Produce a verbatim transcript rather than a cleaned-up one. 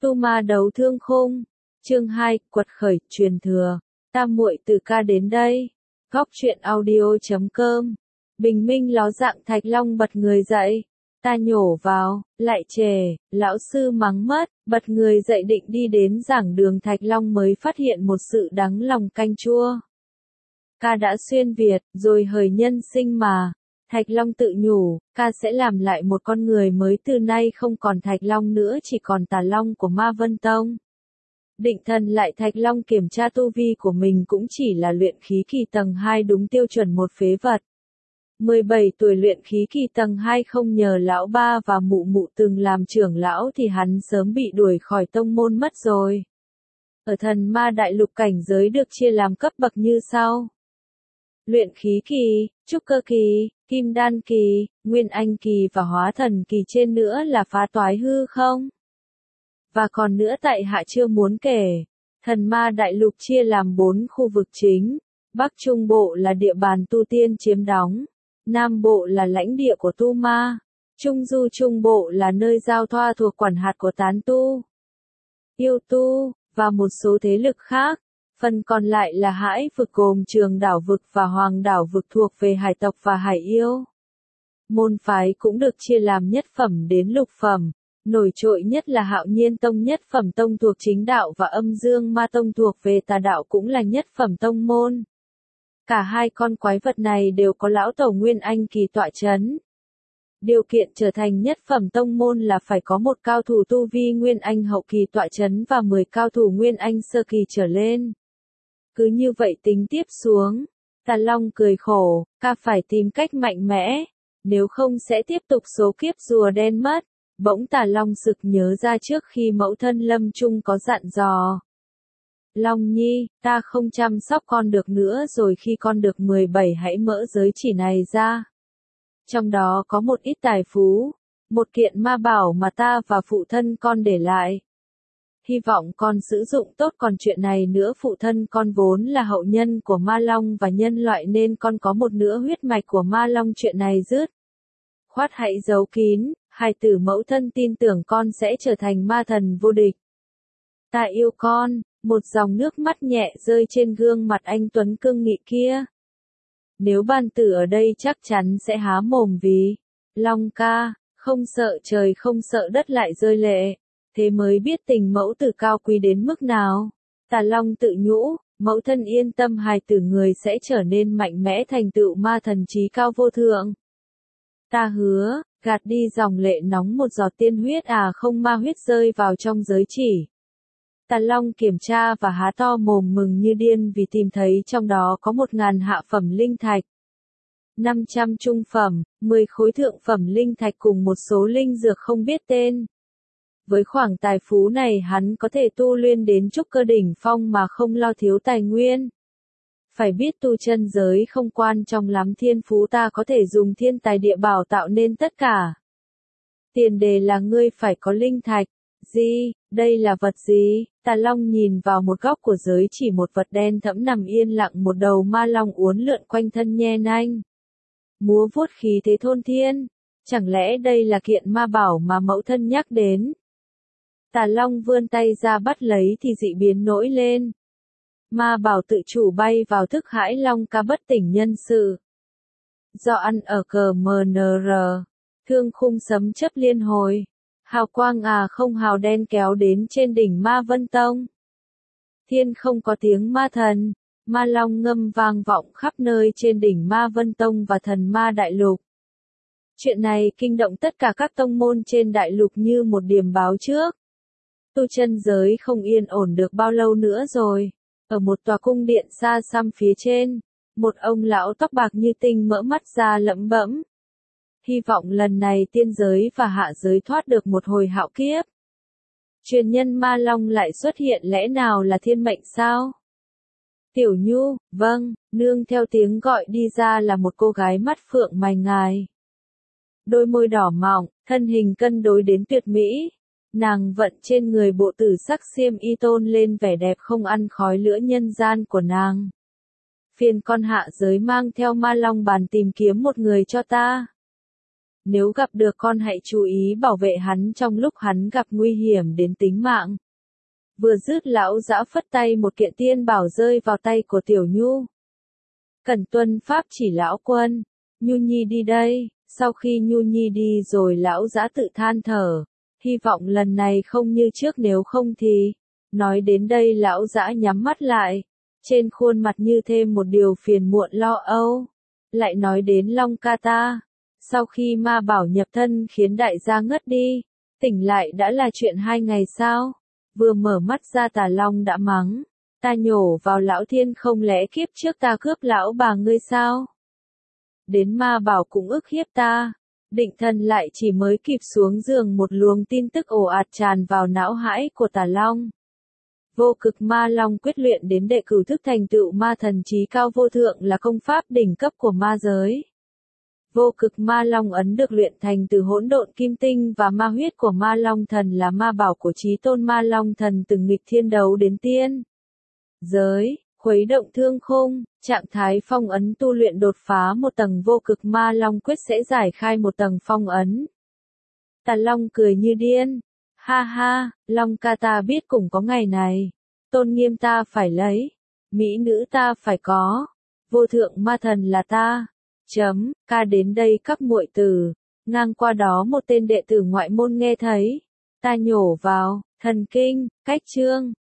Tu Ma Đấu Thương Khung, chương hai, Quật Khởi, Truyền Thừa, Tam Muội từ ca đến đây. Góc truyện audio chấm com. Bình minh ló dạng Thạch Long bật người dậy. Ta nhổ vào, lại trề, lão sư mắng mất, bật người dậy định đi đến giảng đường Thạch Long mới phát hiện một sự đắng lòng canh chua. Ca đã xuyên Việt, rồi hời nhân sinh mà. Thạch Long tự nhủ, ca sẽ làm lại một con người mới, từ nay không còn Thạch Long nữa, chỉ còn Tà Long của Ma Vân Tông. Định thần lại Thạch Long kiểm tra tu vi của mình cũng chỉ là luyện khí kỳ tầng hai, đúng tiêu chuẩn một phế vật. mười bảy tuổi luyện khí kỳ tầng hai, không nhờ lão ba và mụ mụ từng làm trưởng lão thì hắn sớm bị đuổi khỏi tông môn mất rồi. Ở Thần Ma Đại Lục, cảnh giới được chia làm cấp bậc như sau: luyện khí kỳ, trúc cơ kỳ, kim đan kỳ, nguyên anh kỳ và hóa thần kỳ, trên nữa là phá toái hư không. Và còn nữa tại hạ chưa muốn kể. Thần Ma Đại Lục chia làm bốn khu vực chính. Bắc Trung Bộ là địa bàn tu tiên chiếm đóng. Nam Bộ là lãnh địa của tu ma. Trung Du Trung Bộ là nơi giao thoa thuộc quản hạt của tán tu, yêu tu, và một số thế lực khác. Phần còn lại là Hải vực gồm Trường Đảo vực và Hoàng Đảo vực thuộc về hải tộc và hải yêu. Môn phái cũng được chia làm nhất phẩm đến lục phẩm. Nổi trội nhất là Hạo Nhiên Tông, nhất phẩm tông thuộc chính đạo, và Âm Dương Ma Tông thuộc về tà đạo cũng là nhất phẩm tông môn. Cả hai con quái vật này đều có lão tổ Nguyên Anh kỳ tọa chấn. Điều kiện trở thành nhất phẩm tông môn là phải có một cao thủ tu vi Nguyên Anh hậu kỳ tọa chấn và mười cao thủ Nguyên Anh sơ kỳ trở lên. Cứ như vậy tính tiếp xuống, Tà Long cười khổ, ca phải tìm cách mạnh mẽ, nếu không sẽ tiếp tục số kiếp rùa đen mất. Bỗng Tà Long sực nhớ ra trước khi mẫu thân lâm chung có dặn dò: Long Nhi, ta không chăm sóc con được nữa rồi, khi con được mười bảy hãy mở giới chỉ này ra. Trong đó có một ít tài phú, một kiện ma bảo mà ta và phụ thân con để lại. Hy vọng con sử dụng tốt, còn chuyện này nữa, phụ thân con vốn là hậu nhân của Ma Long và nhân loại nên con có một nửa huyết mạch của Ma Long, chuyện này dứt khoát hãy giấu kín, hài tử mẫu thân tin tưởng con sẽ trở thành ma thần vô địch. Ta yêu con. Một dòng nước mắt nhẹ rơi trên gương mặt anh tuấn cương nghị kia. Nếu ban tử ở đây chắc chắn sẽ há mồm vì Long ca, không sợ trời không sợ đất lại rơi lệ. Thế mới biết tình mẫu tử cao quý đến mức nào. Tà Long tự nhủ, mẫu thân yên tâm, hài tử người sẽ trở nên mạnh mẽ, thành tựu ma thần chí cao vô thượng. Ta hứa. Gạt đi dòng lệ nóng, một giọt tiên huyết à không ma huyết rơi vào trong giới chỉ. Tà Long kiểm tra và há to mồm mừng như điên vì tìm thấy trong đó có một ngàn hạ phẩm linh thạch, năm trăm trung phẩm, mười khối thượng phẩm linh thạch cùng một số linh dược không biết tên. Với khoản tài phú này hắn có thể tu luyện đến trúc cơ đỉnh phong mà không lo thiếu tài nguyên. Phải biết tu chân giới không quan trọng lắm thiên phú, ta có thể dùng thiên tài địa bảo tạo nên tất cả. Tiền đề là ngươi phải có linh thạch. Gì, đây là vật gì? Tà Long nhìn vào một góc của giới chỉ, một vật đen thẫm nằm yên lặng, một đầu ma long uốn lượn quanh thân nhe nanh, múa vuốt khí thế thôn thiên. Chẳng lẽ đây là kiện ma bảo mà mẫu thân nhắc đến? Tà Long vươn tay ra bắt lấy thì dị biến nổi lên. Ma bảo tự chủ bay vào thức hải Long ca bất tỉnh nhân sự. Do ăn ở cờ em en rờ, thương khung sấm chớp liên hồi. Hào quang à không hào đen kéo đến trên đỉnh Ma Vân Tông. Thiên không có tiếng ma thần, ma long ngâm vang vọng khắp nơi trên đỉnh Ma Vân Tông và Thần Ma Đại Lục. Chuyện này kinh động tất cả các tông môn trên đại lục như một điềm báo trước. Tu chân giới không yên ổn được bao lâu nữa rồi. Ở một tòa cung điện xa xăm phía trên, một ông lão tóc bạc như tinh mỡ mắt ra lẩm bẩm: hy vọng lần này tiên giới và hạ giới thoát được một hồi hạo kiếp. Truyền nhân Ma Long lại xuất hiện, lẽ nào là thiên mệnh sao? Tiểu Nhu, vâng, nương theo tiếng gọi đi ra là một cô gái mắt phượng mày ngài. Đôi môi đỏ mọng, thân hình cân đối đến tuyệt mỹ. Nàng vận trên người bộ tử sắc xiêm y tôn lên vẻ đẹp không ăn khói lửa nhân gian của nàng. Phiền con hạ giới mang theo Ma Long bàn tìm kiếm một người cho ta. Nếu gặp được con hãy chú ý bảo vệ hắn trong lúc hắn gặp nguy hiểm đến tính mạng. Vừa dứt lão dã phất tay một kiện tiên bảo rơi vào tay của Tiểu Nhu. Cần tuân pháp chỉ lão quân, Nhu Nhi đi đây. Sau khi Nhu Nhi đi rồi lão dã tự than thở, hy vọng lần này không như trước, nếu không thì. Nói đến đây lão dã nhắm mắt lại, trên khuôn mặt như thêm một điều phiền muộn lo âu. Lại nói đến Long Kata, sau khi ma bảo nhập thân khiến đại gia ngất đi, tỉnh lại đã là chuyện hai ngày sau. Vừa mở mắt ra Tà Long đã mắng, ta nhổ vào lão thiên, không lẽ kiếp trước ta cướp lão bà ngươi sao? Đến ma bảo cũng ức hiếp ta. Định thần lại chỉ mới kịp xuống giường, một luồng tin tức ồ ạt tràn vào não hãi của Tà Long. Vô cực ma long quyết luyện đến đệ cửu thức thành tựu ma thần trí cao vô thượng là công pháp đỉnh cấp của ma giới. Vô cực ma long ấn được luyện thành từ hỗn độn kim tinh và ma huyết của ma long thần, là ma bảo của chí tôn ma long thần từng nghịch thiên đấu đến tiên giới, khuấy động thương khung. Trạng thái phong ấn tu luyện đột phá một tầng vô cực ma long quyết sẽ giải khai một tầng phong ấn. Tà Long cười như điên. Ha ha, Long Kata biết cũng có ngày này. Tôn nghiêm ta phải lấy. Mỹ nữ ta phải có. Vô thượng ma thần là ta. Chấm, ca đến đây các muội tử. Ngang qua đó một tên đệ tử ngoại môn nghe thấy. Ta nhổ vào, thần kinh, cách chương.